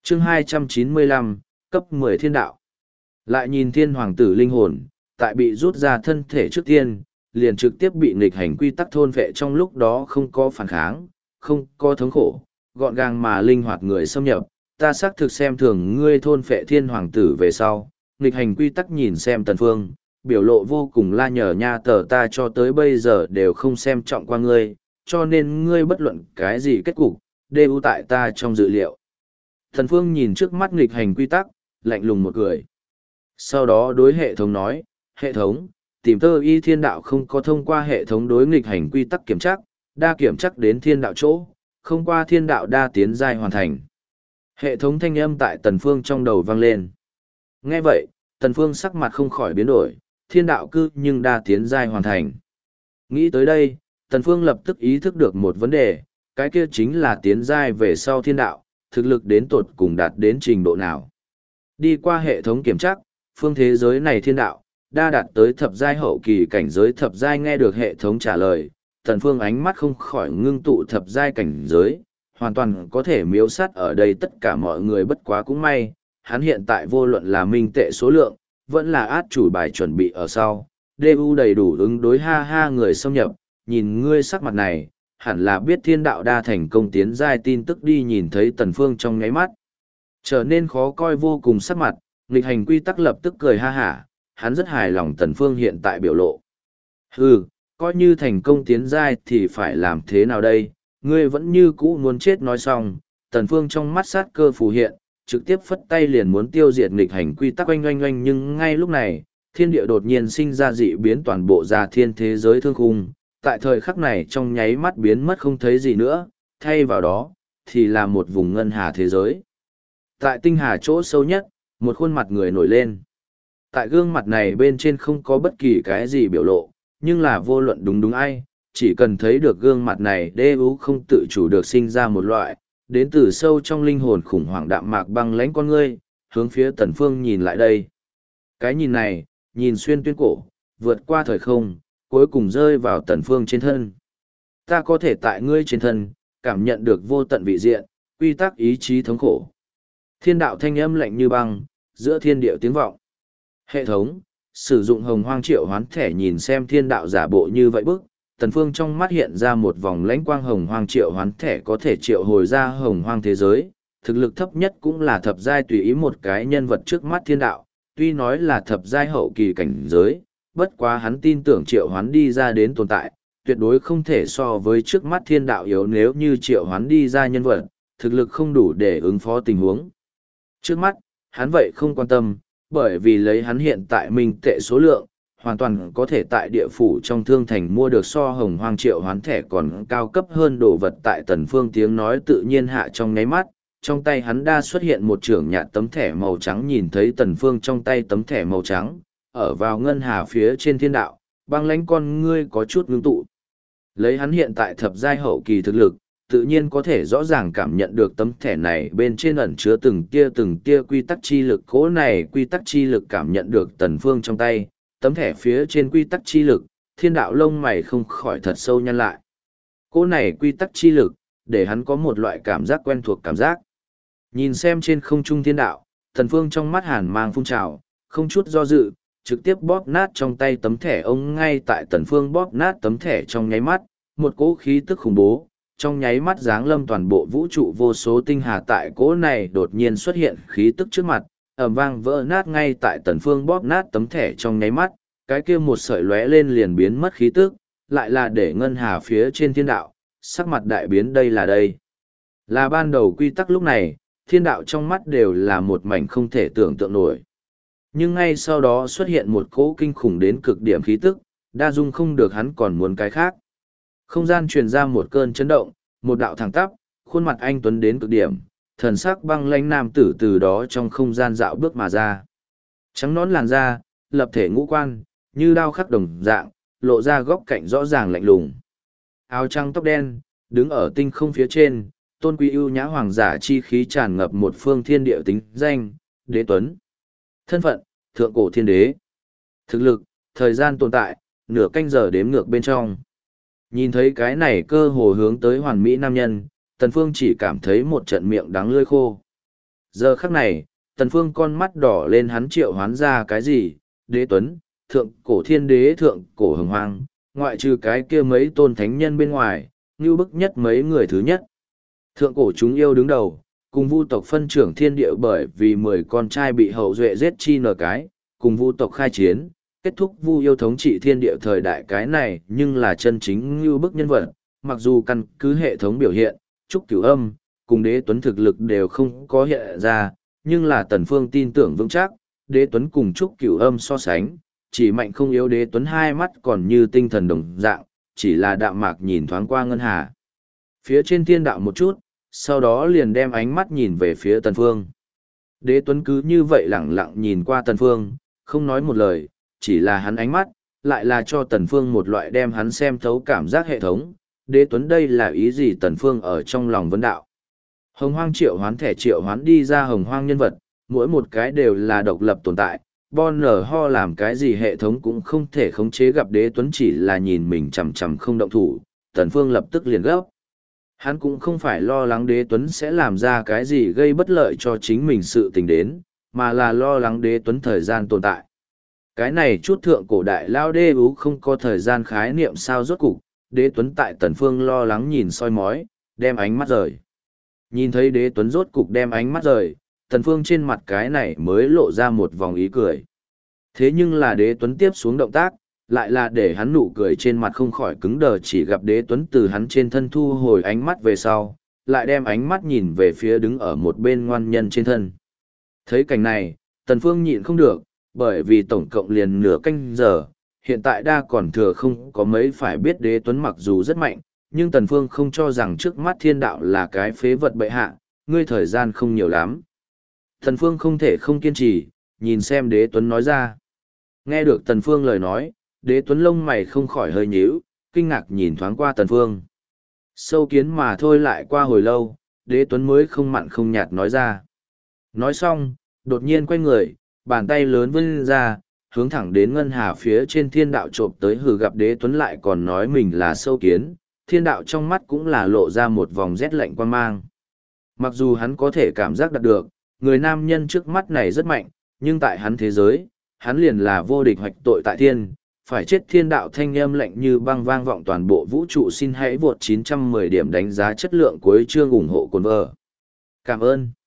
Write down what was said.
chương 295, cấp 10 thiên đạo. Lại nhìn thiên hoàng tử linh hồn, tại bị rút ra thân thể trước tiên, liền trực tiếp bị nghịch hành quy tắc thôn vệ, trong lúc đó không có phản kháng, không có thống khổ, gọn gàng mà linh hoạt người xâm nhập. Ta xác thực xem thường ngươi thôn phệ thiên hoàng tử về sau, nghịch hành quy tắc nhìn xem Tần Phương, biểu lộ vô cùng la nhở nha, tờ ta cho tới bây giờ đều không xem trọng qua ngươi, cho nên ngươi bất luận cái gì kết cục, đều tại ta trong dự liệu. Tần Phương nhìn trước mắt nghịch hành quy tắc, lạnh lùng một cười. Sau đó đối hệ thống nói, hệ thống, tìm tơ y thiên đạo không có thông qua hệ thống đối nghịch hành quy tắc kiểm tra, đa kiểm chắc đến thiên đạo chỗ, không qua thiên đạo đa tiến giai hoàn thành. Hệ thống thanh âm tại Tần Phương trong đầu vang lên. Nghe vậy, Tần Phương sắc mặt không khỏi biến đổi, thiên đạo cư nhưng đa tiến giai hoàn thành. Nghĩ tới đây, Tần Phương lập tức ý thức được một vấn đề, cái kia chính là tiến giai về sau thiên đạo, thực lực đến tột cùng đạt đến trình độ nào. Đi qua hệ thống kiểm tra, phương thế giới này thiên đạo, đa đạt tới thập giai hậu kỳ cảnh giới thập giai. Nghe được hệ thống trả lời, Tần Phương ánh mắt không khỏi ngưng tụ thập giai cảnh giới, hoàn toàn có thể miếu sát ở đây tất cả mọi người, bất quá cũng may, hắn hiện tại vô luận là minh tệ số lượng, vẫn là át chủ bài chuẩn bị ở sau, DU đầy đủ ứng đối người xâm nhập, nhìn ngươi sắc mặt này, hẳn là biết thiên đạo đa thành công tiến giai tin tức đi. Nhìn thấy Tần Phương trong nháy mắt trở nên khó coi vô cùng sắc mặt, nghịch hành quy tắc lập tức cười ha hả, hắn rất hài lòng Tần Phương hiện tại biểu lộ. Hừ, coi như thành công tiến giai thì phải làm thế nào đây, ngươi vẫn như cũ muốn chết. Nói xong, Tần Phương trong mắt sát cơ phù hiện, trực tiếp phất tay liền muốn tiêu diệt nghịch hành quy tắc. Oanh oanh oanh, nhưng ngay lúc này, thiên địa đột nhiên sinh ra dị biến, toàn bộ gia thiên thế giới thương khung, tại thời khắc này trong nháy mắt biến mất không thấy gì nữa, thay vào đó, thì là một vùng ngân hà thế giới. Tại tinh hà chỗ sâu nhất, một khuôn mặt người nổi lên. Tại gương mặt này bên trên không có bất kỳ cái gì biểu lộ, nhưng là vô luận đúng ai, chỉ cần thấy được gương mặt này DU không tự chủ được sinh ra một loại, đến từ sâu trong linh hồn khủng hoảng đạm mạc băng lãnh con ngươi, hướng phía Tần Phương nhìn lại đây. Cái nhìn này, nhìn xuyên tuyến cổ, vượt qua thời không, cuối cùng rơi vào Tần Phương trên thân. Ta có thể tại ngươi trên thân, cảm nhận được vô tận vị diện, quy tắc ý chí thống khổ. Thiên đạo thanh âm lạnh như băng, giữa thiên địa tiếng vọng. Hệ thống, sử dụng hồng hoang triệu hoán thẻ. Nhìn xem thiên đạo giả bộ như vậy bức, Tần Phương trong mắt hiện ra một vòng lãnh quang. Hồng hoang triệu hoán thẻ có thể triệu hồi ra hồng hoang thế giới, thực lực thấp nhất cũng là thập giai tùy ý một cái nhân vật trước mắt thiên đạo, tuy nói là thập giai hậu kỳ cảnh giới, bất quá hắn tin tưởng triệu hoán đi ra đến tồn tại, tuyệt đối không thể so với trước mắt thiên đạo yếu. Nếu như triệu hoán đi ra nhân vật, thực lực không đủ để ứng phó tình huống trước mắt, hắn vậy không quan tâm, bởi vì lấy hắn hiện tại minh tệ số lượng, hoàn toàn có thể tại địa phủ trong thương thành mua được so hồng hoang triệu hoán thẻ còn cao cấp hơn đồ vật. Tại Tần Phương tiếng nói tự nhiên hạ trong nháy mắt, trong tay hắn đa xuất hiện một trưởng nhạt tấm thẻ màu trắng. Nhìn thấy Tần Phương trong tay tấm thẻ màu trắng, ở vào ngân hà phía trên thiên đạo, băng lãnh con ngươi có chút ngưng tụ. Lấy hắn hiện tại thập giai hậu kỳ thực lực, tự nhiên có thể rõ ràng cảm nhận được tấm thẻ này bên trên ẩn chứa từng tia quy tắc chi lực. Cố này quy tắc chi lực cảm nhận được Tần Phương trong tay, tấm thẻ phía trên quy tắc chi lực, thiên đạo lông mày không khỏi thật sâu nhăn lại. Cố này quy tắc chi lực, để hắn có một loại cảm giác quen thuộc cảm giác. Nhìn xem trên không trung thiên đạo, Tần Phương trong mắt hàn mang phun trào, không chút do dự, trực tiếp bóp nát trong tay tấm thẻ ông. Ngay tại Tần Phương bóp nát tấm thẻ trong nháy mắt, một cỗ khí tức khủng bố trong nháy mắt giáng lâm toàn bộ vũ trụ. Vô số tinh hà tại cỗ này đột nhiên xuất hiện khí tức trước mặt, ầm vang vỡ nát. Ngay tại Tần Phương bóp nát tấm thẻ trong nháy mắt, cái kia một sợi lóe lên liền biến mất khí tức, lại là để ngân hà phía trên thiên đạo, sắc mặt đại biến. Đây là ban đầu quy tắc. Lúc này, thiên đạo trong mắt đều là một mảnh không thể tưởng tượng nổi. Nhưng ngay sau đó xuất hiện một cỗ kinh khủng đến cực điểm khí tức, đa dung không được, hắn còn muốn cái khác. Không gian truyền ra một cơn chấn động, một đạo thẳng tắp, khuôn mặt anh tuấn đến cực điểm, thần sắc băng lãnh nam tử từ đó trong không gian dạo bước mà ra. Trắng nõn làn da, lập thể ngũ quan, như đao khắc đồng dạng, lộ ra góc cạnh rõ ràng lạnh lùng. Áo trắng tóc đen, đứng ở tinh không phía trên, tôn quý ưu nhã hoàng giả chi khí tràn ngập một phương thiên địa. Tính danh, Đế Tuấn. Thân phận, thượng cổ thiên đế. Thực lực, thời gian tồn tại, nửa canh giờ đếm ngược bên trong. Nhìn thấy cái này cơ hồ hướng tới hoàn mỹ nam nhân, Tần Phương chỉ cảm thấy một trận miệng đắng lưỡi khô. Giờ khắc này, Tần Phương con mắt đỏ lên, hắn triệu hoán ra cái gì? Đế Tuấn, thượng cổ thiên đế, thượng cổ hồng hoang, ngoại trừ cái kia mấy tôn thánh nhân bên ngoài, như bức nhất mấy người thứ nhất. Thượng cổ chúng yêu đứng đầu, cùng vu tộc phân trưởng thiên địa, bởi vì 10 con trai bị hậu duệ giết chi nở cái, cùng vu tộc khai chiến, kết thúc vu yêu thống trị thiên địa thời đại cái này, nhưng là chân chính như bức nhân vật, mặc dù căn cứ hệ thống biểu hiện, Trúc Cửu Âm, cùng Đế Tuấn thực lực đều không có hiện ra, nhưng là Tần Phương tin tưởng vững chắc, Đế Tuấn cùng Trúc Cửu Âm so sánh, chỉ mạnh không yếu. Đế Tuấn hai mắt còn như tinh thần đồng dạng, chỉ là đạm mạc nhìn thoáng qua ngân hà phía trên thiên đạo một chút, sau đó liền đem ánh mắt nhìn về phía Tần Phương. Đế Tuấn cứ như vậy lẳng lặng nhìn qua Tần Phương, không nói một lời, chỉ là hắn ánh mắt, lại là cho Tần Phương một loại đem hắn xem thấu cảm giác hệ thống. Đế Tuấn đây là ý gì? Tần Phương ở trong lòng vấn đạo. Hồng hoang triệu hoán thẻ triệu hoán đi ra hồng hoang nhân vật, mỗi một cái đều là độc lập tồn tại, Bon nở ho làm cái gì hệ thống cũng không thể khống chế. Gặp Đế Tuấn chỉ là nhìn mình chằm chằm không động thủ, Tần Phương lập tức liền gấp. Hắn cũng không phải lo lắng Đế Tuấn sẽ làm ra cái gì gây bất lợi cho chính mình sự tình đến, mà là lo lắng Đế Tuấn thời gian tồn tại. Cái này chút thượng cổ đại lao đê ú không có thời gian khái niệm sao? Rốt cục, Đế Tuấn tại Tần Phương lo lắng nhìn soi mói, đem ánh mắt rời. Nhìn thấy Đế Tuấn rốt cục đem ánh mắt rời, Tần Phương trên mặt cái này mới lộ ra một vòng ý cười. Thế nhưng là Đế Tuấn tiếp xuống động tác, lại là để hắn nụ cười trên mặt không khỏi cứng đờ. Chỉ gặp Đế Tuấn từ hắn trên thân thu hồi ánh mắt về sau, lại đem ánh mắt nhìn về phía đứng ở một bên ngoan nhân trên thân. Thấy cảnh này, Tần Phương nhịn không được, bởi vì tổng cộng liền nửa canh giờ, hiện tại đa còn thừa không có mấy. Phải biết Đế Tuấn mặc dù rất mạnh, nhưng Tần Phương không cho rằng trước mắt thiên đạo là cái phế vật bệ hạ, ngươi thời gian không nhiều lắm. Tần Phương không thể không kiên trì, nhìn xem Đế Tuấn nói ra. Nghe được Tần Phương lời nói, Đế Tuấn lông mày không khỏi hơi nhíu, kinh ngạc nhìn thoáng qua Tần Phương. Sâu kiến mà thôi. Lại qua hồi lâu, Đế Tuấn mới không mặn không nhạt nói ra. Nói xong, đột nhiên quay người, bàn tay lớn vươn ra, hướng thẳng đến ngân hà phía trên thiên đạo chộp tới. Hừ, gặp Đế Tuấn lại còn nói mình là sâu kiến, thiên đạo trong mắt cũng là lộ ra một vòng rét lạnh quan mang. Mặc dù hắn có thể cảm giác đạt được, người nam nhân trước mắt này rất mạnh, nhưng tại hắn thế giới, hắn liền là vô địch hoạch tội tại thiên, phải chết. Thiên đạo thanh âm lạnh như băng vang vọng toàn bộ vũ trụ. Xin hãy vượt 910 điểm đánh giá chất lượng cuối chương ủng hộ cồn vợ. Cảm ơn.